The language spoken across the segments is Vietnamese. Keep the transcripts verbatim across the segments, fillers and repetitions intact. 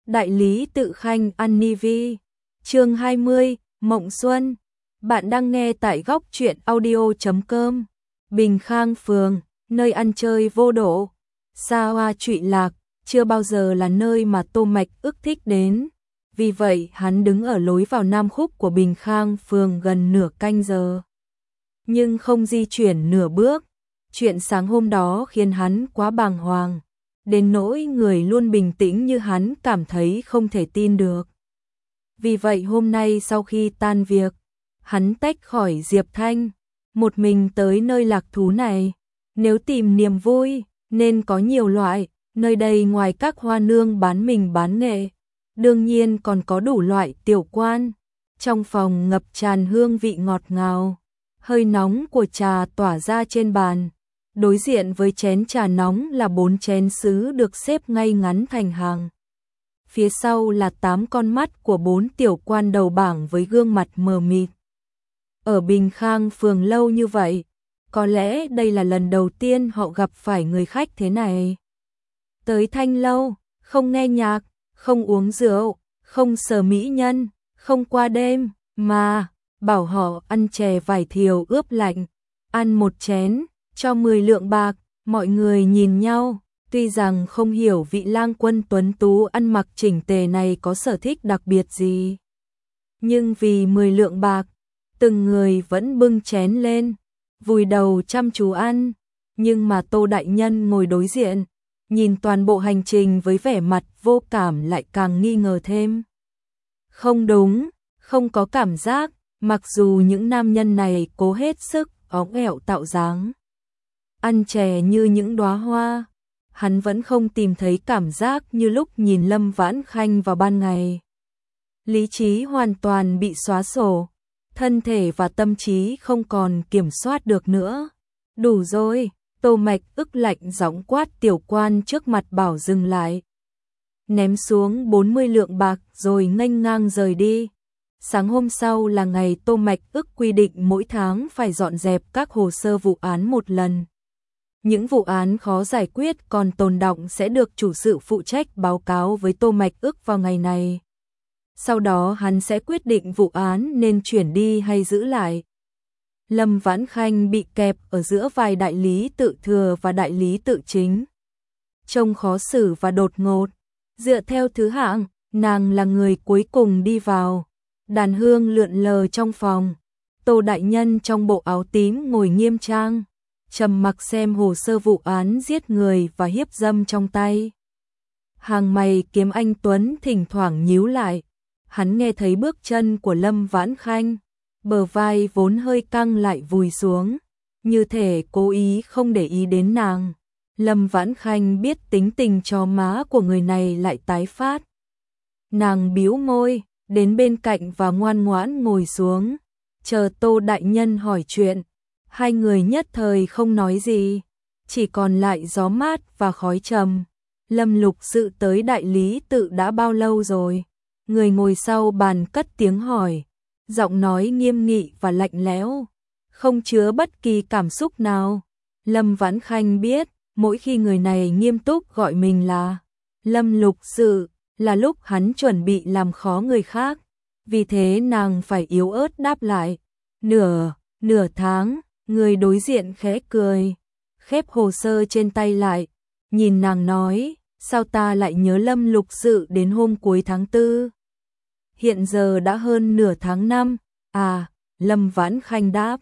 Đại lý tự khanh Anivi. Chương hai mươi, Mộng Xuân. Bạn đang nghe tại góc truyện audio chấm com. Bình Khang phường, nơi ăn chơi vô độ, xa hoa trụy lạc, chưa bao giờ là nơi mà Tô Mạch ức thích đến. Vì vậy, hắn đứng ở lối vào Nam Khúc của Bình Khang phường gần nửa canh giờ, nhưng không di chuyển nửa bước. Chuyện sáng hôm đó khiến hắn quá bàng hoàng, đến nỗi người luôn bình tĩnh như hắn cảm thấy không thể tin được. Vì vậy hôm nay sau khi tan việc, hắn tách khỏi Diệp Thanh, một mình tới nơi lạc thú này. Nếu tìm niềm vui, nên có nhiều loại, nơi đây ngoài các hoa nương bán mình bán nghệ, đương nhiên còn có đủ loại tiểu quan. Trong phòng ngập tràn hương vị ngọt ngào, hơi nóng của trà tỏa ra trên bàn. Đối diện với chén trà nóng là bốn chén sứ được xếp ngay ngắn thành hàng. Phía sau là tám con mắt của bốn tiểu quan đầu bảng với gương mặt mờ mịt. Ở Bình Khang phường lâu như vậy, có lẽ đây là lần đầu tiên họ gặp phải người khách thế này. Tới Thanh lâu, không nghe nhạc, không uống rượu, không sờ mỹ nhân, không qua đêm, mà bảo họ ăn chè vải thiều ướp lạnh, ăn một chén, cho mười lượng bạc. Mọi người nhìn nhau, tuy rằng không hiểu vị lang quân tuấn tú ăn mặc chỉnh tề này có sở thích đặc biệt gì, nhưng vì mười lượng bạc, từng người vẫn bưng chén lên, vùi đầu chăm chú ăn. Nhưng mà Tô đại nhân ngồi đối diện, nhìn toàn bộ hành trình với vẻ mặt vô cảm, lại càng nghi ngờ thêm. Không đúng, không có cảm giác, mặc dù những nam nhân này cố hết sức óng ẹo tạo dáng, ăn chè như những đóa hoa, hắn vẫn không tìm thấy cảm giác như lúc nhìn Lâm Vãn Khanh vào ban ngày. Lý trí hoàn toàn bị xóa sổ, thân thể và tâm trí không còn kiểm soát được nữa. Đủ rồi, Tô Mạch ức lạnh giọng quát tiểu quan trước mặt bảo dừng lại. Ném xuống bốn mươi lượng bạc rồi nghênh ngang rời đi. Sáng hôm sau là ngày Tô Mạch ức quy định mỗi tháng phải dọn dẹp các hồ sơ vụ án một lần. Những vụ án khó giải quyết còn tồn đọng sẽ được chủ sự phụ trách báo cáo với Tô Mạch ức vào ngày này. Sau đó hắn sẽ quyết định vụ án nên chuyển đi hay giữ lại. Lâm Vãn Khanh bị kẹp ở giữa vài đại lý tự thừa và đại lý tự chính, trông khó xử và đột ngột. Dựa theo thứ hạng, nàng là người cuối cùng đi vào. Đàn hương lượn lờ trong phòng. Tô đại nhân trong bộ áo tím ngồi nghiêm trang, trầm mặc xem hồ sơ vụ án giết người và hiếp dâm trong tay. Hàng mày kiếm anh tuấn thỉnh thoảng nhíu lại. Hắn nghe thấy bước chân của Lâm Vãn Khanh, bờ vai vốn hơi căng lại vùi xuống, như thể cố ý không để ý đến nàng. Lâm Vãn Khanh biết tính tình chó má của người này lại tái phát. Nàng bĩu môi, đến bên cạnh và ngoan ngoãn ngồi xuống, chờ Tô đại nhân hỏi chuyện. Hai người nhất thời không nói gì, chỉ còn lại gió mát và khói trầm. Lâm Lục Sự tới đại lý tự đã bao lâu rồi? Người ngồi sau bàn cất tiếng hỏi, giọng nói nghiêm nghị và lạnh lẽo, không chứa bất kỳ cảm xúc nào. Lâm Vãn Khanh biết, mỗi khi người này nghiêm túc gọi mình là Lâm Lục Sự, là lúc hắn chuẩn bị làm khó người khác. Vì thế nàng phải yếu ớt đáp lại, nửa, nửa tháng. Người đối diện khẽ cười, khép hồ sơ trên tay lại, nhìn nàng nói, sao ta lại nhớ Lâm Lục Sự đến hôm cuối tháng tư? Hiện giờ đã hơn nửa tháng năm. À, Lâm Vãn Khanh đáp,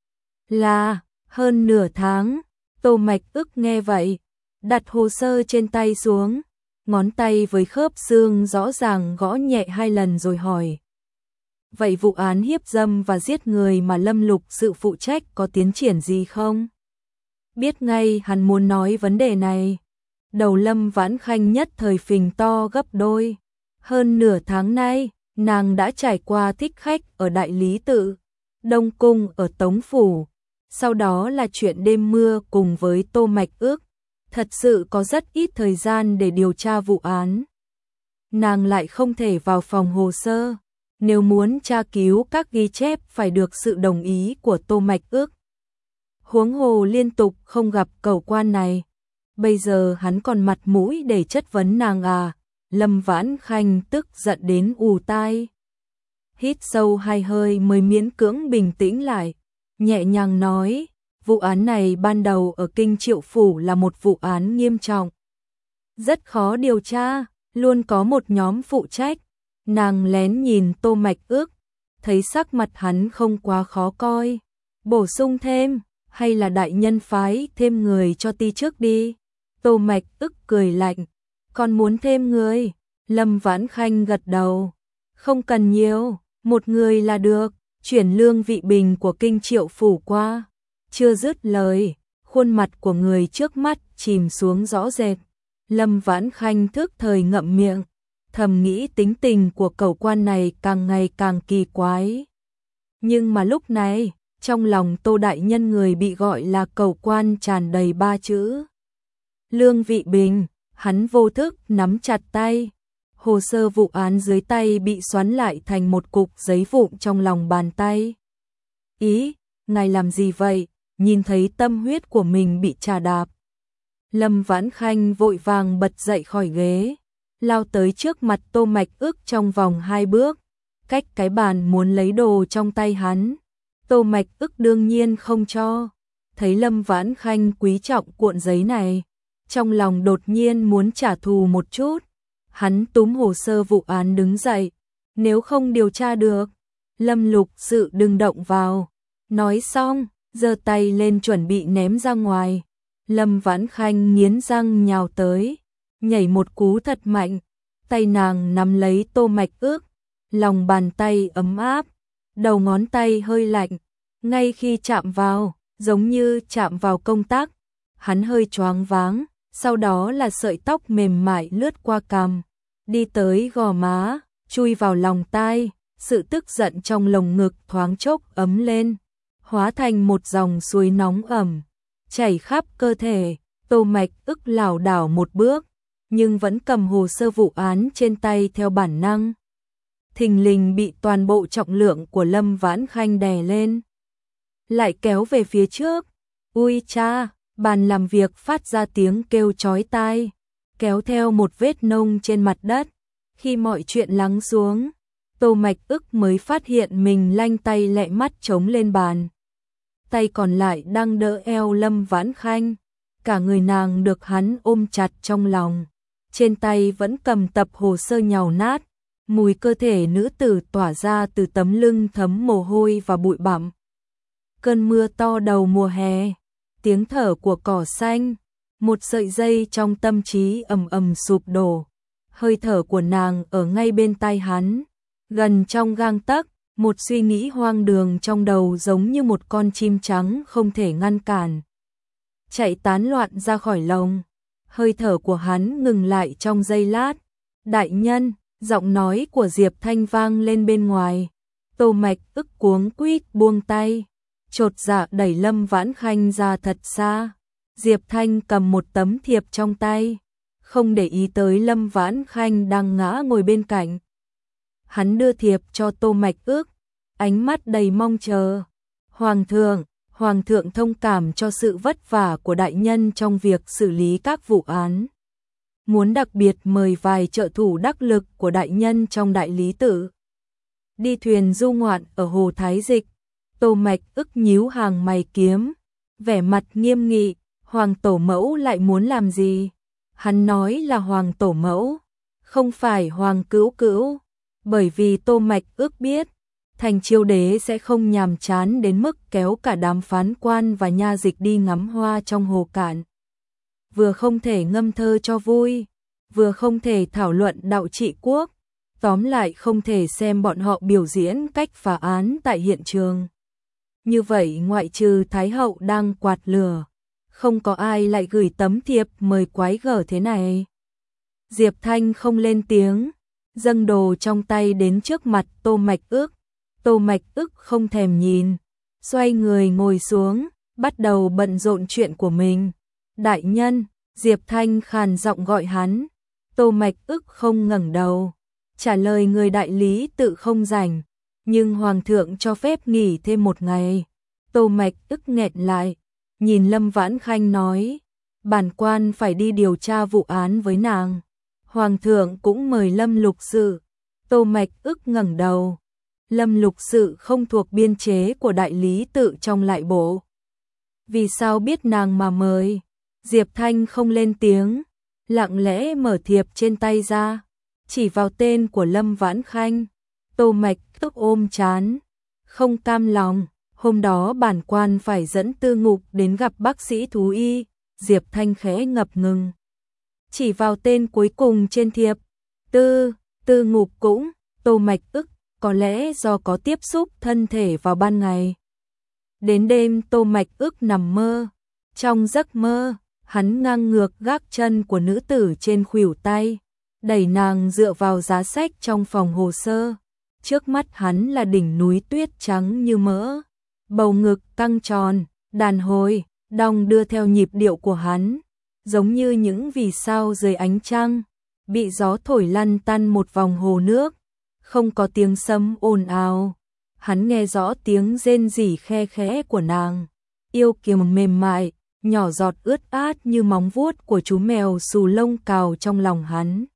là hơn nửa tháng. Tô Mạch ức nghe vậy, đặt hồ sơ trên tay xuống, ngón tay với khớp xương rõ ràng gõ nhẹ hai lần rồi hỏi, vậy vụ án hiếp dâm và giết người mà Lâm Lục Sự phụ trách có tiến triển gì không? Biết ngay hắn muốn nói vấn đề này. Đầu Lâm Vãn Khanh nhất thời phình to gấp đôi. Hơn nửa tháng nay, nàng đã trải qua thích khách ở đại lý tự, Đông Cung ở Tống Phủ, sau đó là chuyện đêm mưa cùng với Tô Mạch ức. Thật sự có rất ít thời gian để điều tra vụ án. Nàng lại không thể vào phòng hồ sơ. Nếu muốn tra cứu các ghi chép phải được sự đồng ý của Tô Mạch ức. Huống hồ liên tục không gặp cẩu quan này, bây giờ hắn còn mặt mũi để chất vấn nàng à? Lâm Vãn Khanh tức giận đến ù tai. Hít sâu hai hơi mới miễn cưỡng bình tĩnh lại, nhẹ nhàng nói, vụ án này ban đầu ở Kinh Triệu Phủ là một vụ án nghiêm trọng. Rất khó điều tra, luôn có một nhóm phụ trách. Nàng lén nhìn Tô Mạch Ước, thấy sắc mặt hắn không quá khó coi. Bổ sung thêm, hay là đại nhân phái thêm người cho ti trước đi. Tô Mạch Ước cười lạnh, còn muốn thêm người? Lâm Vãn Khanh gật đầu, không cần nhiều, một người là được, chuyển lương vị bình của Kinh Triệu Phủ qua. Chưa dứt lời, khuôn mặt của người trước mắt chìm xuống rõ rệt. Lâm Vãn Khanh thức thời ngậm miệng, thầm nghĩ tính tình của cẩu quan này càng ngày càng kỳ quái. Nhưng mà lúc này, trong lòng Tô đại nhân người bị gọi là cẩu quan tràn đầy ba chữ. Lương vị bình, hắn vô thức nắm chặt tay. Hồ sơ vụ án dưới tay bị xoắn lại thành một cục giấy vụn trong lòng bàn tay. Ý, ngài làm gì vậy? Nhìn thấy tâm huyết của mình bị trà đạp. Lâm Vãn Khanh vội vàng bật dậy khỏi ghế, lao tới trước mặt Tô Mạch Ước trong vòng hai bước, cách cái bàn muốn lấy đồ trong tay hắn. Tô Mạch Ước đương nhiên không cho. Thấy Lâm Vãn Khanh quý trọng cuộn giấy này, trong lòng đột nhiên muốn trả thù một chút. Hắn túm hồ sơ vụ án đứng dậy, nếu không điều tra được, Lâm Lục Sự đừng động vào. Nói xong, giơ tay lên chuẩn bị ném ra ngoài. Lâm Vãn Khanh nghiến răng nhào tới, nhảy một cú thật mạnh, tay nàng nắm lấy Tô Mạch Ước, lòng bàn tay ấm áp, đầu ngón tay hơi lạnh, ngay khi chạm vào, giống như chạm vào công tắc, hắn hơi choáng váng, sau đó là sợi tóc mềm mại lướt qua cằm, đi tới gò má, chui vào lòng tai, sự tức giận trong lồng ngực thoáng chốc ấm lên, hóa thành một dòng suối nóng ẩm, chảy khắp cơ thể. Tô Mạch Ước lảo đảo một bước, nhưng vẫn cầm hồ sơ vụ án trên tay theo bản năng. Thình lình bị toàn bộ trọng lượng của Lâm Vãn Khanh đè lên, lại kéo về phía trước. Ui cha, bàn làm việc phát ra tiếng kêu chói tai, kéo theo một vết nông trên mặt đất. Khi mọi chuyện lắng xuống, Tô Mạch Ước mới phát hiện mình lanh tay lẹ mắt chống lên bàn. Tay còn lại đang đỡ eo Lâm Vãn Khanh, cả người nàng được hắn ôm chặt trong lòng. Trên tay vẫn cầm tập hồ sơ nhàu nát, mùi cơ thể nữ tử tỏa ra từ tấm lưng thấm mồ hôi và bụi bặm. Cơn mưa to đầu mùa hè, tiếng thở của cỏ xanh, một sợi dây trong tâm trí ầm ầm sụp đổ. Hơi thở của nàng ở ngay bên tai hắn, gần trong gang tấc, một suy nghĩ hoang đường trong đầu giống như một con chim trắng không thể ngăn cản, chạy tán loạn ra khỏi lồng. Hơi thở của hắn ngừng lại trong giây lát. Đại nhân, giọng nói của Diệp Thanh vang lên bên ngoài. Tô Mạch Ước cuống quýt buông tay, chột dạ đẩy Lâm Vãn Khanh ra thật xa. Diệp Thanh cầm một tấm thiệp trong tay, không để ý tới Lâm Vãn Khanh đang ngã ngồi bên cạnh. Hắn đưa thiệp cho Tô Mạch Ước, ánh mắt đầy mong chờ. Hoàng thượng, Hoàng thượng thông cảm cho sự vất vả của đại nhân trong việc xử lý các vụ án. Muốn đặc biệt mời vài trợ thủ đắc lực của đại nhân trong đại lý tự đi thuyền du ngoạn ở Hồ Thái Dịch. Tô Mạch Ước nhíu hàng mày kiếm, vẻ mặt nghiêm nghị. Hoàng tổ mẫu lại muốn làm gì? Hắn nói là Hoàng tổ mẫu, không phải Hoàng cữu cữu, bởi vì Tô Mạch Ước biết Thành Chiêu đế sẽ không nhàm chán đến mức kéo cả đám phán quan và nha dịch đi ngắm hoa trong hồ cạn. Vừa không thể ngâm thơ cho vui, vừa không thể thảo luận đạo trị quốc, tóm lại không thể xem bọn họ biểu diễn cách phá án tại hiện trường. Như vậy ngoại trừ Thái hậu đang quạt lửa, không có ai lại gửi tấm thiệp mời quái gở thế này. Diệp Thanh không lên tiếng, dâng đồ trong tay đến trước mặt Tô Mạch Ước. Tô Mạch Ước không thèm nhìn, xoay người ngồi xuống, bắt đầu bận rộn chuyện của mình. Đại nhân, Diệp Thanh khàn giọng gọi hắn. Tô Mạch Ước không ngẩng đầu, trả lời người đại lý tự không rảnh, nhưng Hoàng thượng cho phép nghỉ thêm một ngày. Tô Mạch Ước nghẹn lại, nhìn Lâm Vãn Khanh nói, bản quan phải đi điều tra vụ án với nàng. Hoàng thượng cũng mời Lâm Lục Sự. Tô Mạch ức ngẩng đầu. Lâm Lục Sự không thuộc biên chế của đại lý tự trong lại bộ. Vì sao biết nàng mà mời? Diệp Thanh không lên tiếng, lặng lẽ mở thiệp trên tay ra, chỉ vào tên của Lâm Vãn Khanh. Tô Mạch tức ôm chán, không cam lòng. Hôm đó bản quan phải dẫn Tư Ngục đến gặp bác sĩ thú y. Diệp Thanh khẽ ngập ngừng, chỉ vào tên cuối cùng trên thiệp. Tư, Tư Ngục cũng. Tô Mạch ức, có lẽ do có tiếp xúc thân thể vào ban ngày. Đến đêm Tô Mạch ức nằm mơ. Trong giấc mơ, hắn ngang ngược gác chân của nữ tử trên khuỷu tay, đẩy nàng dựa vào giá sách trong phòng hồ sơ. Trước mắt hắn là đỉnh núi tuyết trắng như mỡ, bầu ngực căng tròn, đàn hồi đong đưa theo nhịp điệu của hắn, giống như những vì sao dưới ánh trăng, bị gió thổi lăn tăn một vòng hồ nước, không có tiếng sấm ồn ào. Hắn nghe rõ tiếng rên rỉ khe khẽ của nàng, yêu kiều mềm mại, nhỏ giọt ướt át như móng vuốt của chú mèo xù lông cào trong lòng hắn.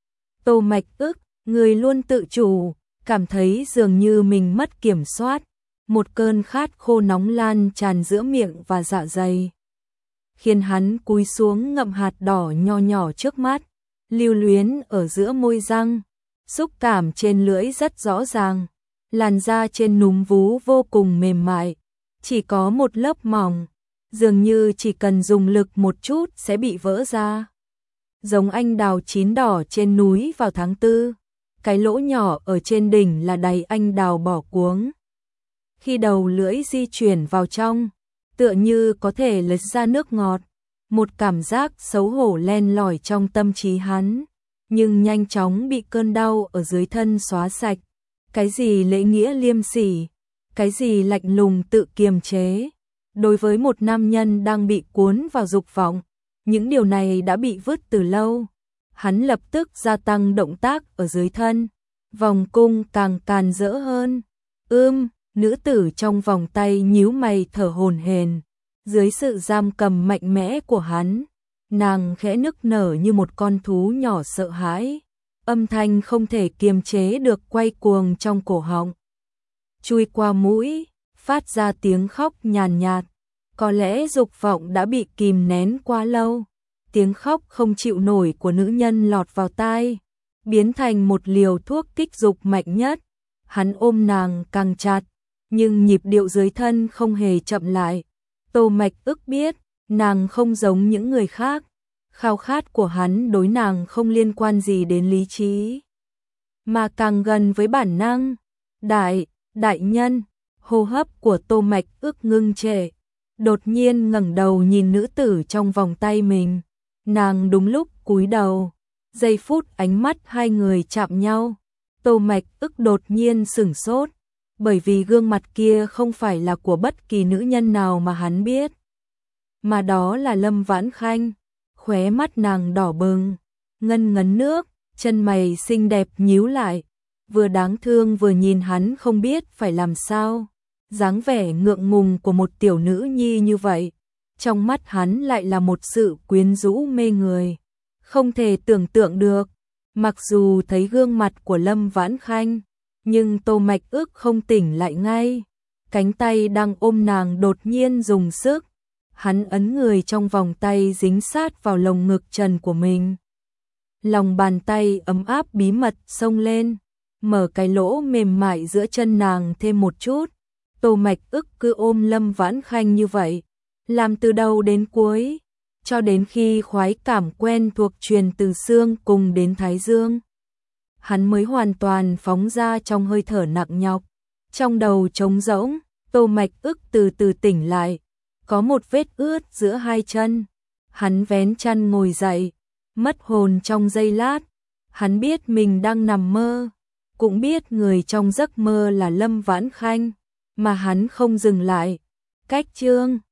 Tô Mạch ức, người luôn tự chủ, cảm thấy dường như mình mất kiểm soát, một cơn khát khô nóng lan tràn giữa miệng và dạ dày, khiến hắn cúi xuống ngậm hạt đỏ nho nhỏ trước mắt, lưu luyến ở giữa môi răng, xúc cảm trên lưỡi rất rõ ràng, làn da trên núm vú vô cùng mềm mại, chỉ có một lớp mỏng, dường như chỉ cần dùng lực một chút sẽ bị vỡ ra. Giống anh đào chín đỏ trên núi vào tháng tư, cái lỗ nhỏ ở trên đỉnh là đầy anh đào bỏ cuống. Khi đầu lưỡi di chuyển vào trong, tựa như có thể lật ra nước ngọt, một cảm giác xấu hổ len lỏi trong tâm trí hắn, nhưng nhanh chóng bị cơn đau ở dưới thân xóa sạch. Cái gì lễ nghĩa liêm sỉ, cái gì lạnh lùng tự kiềm chế. Đối với một nam nhân đang bị cuốn vào dục vọng, những điều này đã bị vứt từ lâu. Hắn lập tức gia tăng động tác ở dưới thân, vòng cung càng càn rỡ hơn. Ưm, nữ tử trong vòng tay nhíu mày thở hổn hển. Dưới sự giam cầm mạnh mẽ của hắn, nàng khẽ nức nở như một con thú nhỏ sợ hãi. Âm thanh không thể kiềm chế được quay cuồng trong cổ họng, chui qua mũi, phát ra tiếng khóc nhàn nhạt. Có lẽ dục vọng đã bị kìm nén quá lâu. Tiếng khóc không chịu nổi của nữ nhân lọt vào tai, biến thành một liều thuốc kích dục mạnh nhất. Hắn ôm nàng càng chặt, nhưng nhịp điệu dưới thân không hề chậm lại. Tô Mạch ức biết, nàng không giống những người khác. Khao khát của hắn đối nàng không liên quan gì đến lý trí, mà càng gần với bản năng. Đại, đại nhân, hô hấp của Tô Mạch ức ngưng trệ, đột nhiên ngẩng đầu nhìn nữ tử trong vòng tay mình. Nàng đúng lúc cúi đầu, giây phút ánh mắt hai người chạm nhau, Tô Mạch ức đột nhiên sửng sốt, bởi vì gương mặt kia không phải là của bất kỳ nữ nhân nào mà hắn biết, mà đó là Lâm Vãn Khanh. Khóe mắt nàng đỏ bừng, ngân ngấn nước, chân mày xinh đẹp nhíu lại, vừa đáng thương vừa nhìn hắn không biết phải làm sao. Dáng vẻ ngượng ngùng của một tiểu nữ nhi như vậy, trong mắt hắn lại là một sự quyến rũ mê người, không thể tưởng tượng được. Mặc dù thấy gương mặt của Lâm Vãn Khanh, nhưng Tô Mạch ức không tỉnh lại ngay. Cánh tay đang ôm nàng đột nhiên dùng sức, hắn ấn người trong vòng tay dính sát vào lồng ngực trần của mình. Lòng bàn tay ấm áp bí mật xông lên, mở cái lỗ mềm mại giữa chân nàng thêm một chút. Tô Mạch ức cứ ôm Lâm Vãn Khanh như vậy, làm từ đầu đến cuối, cho đến khi khoái cảm quen thuộc truyền từ xương cùng đến thái dương, hắn mới hoàn toàn phóng ra trong hơi thở nặng nhọc. Trong đầu trống rỗng, Tô Mạch ức từ từ tỉnh lại, có một vết ướt giữa hai chân. Hắn vén chăn ngồi dậy, mất hồn trong giây lát. Hắn biết mình đang nằm mơ, cũng biết người trong giấc mơ là Lâm Vãn Khanh, mà hắn không dừng lại. Cách chương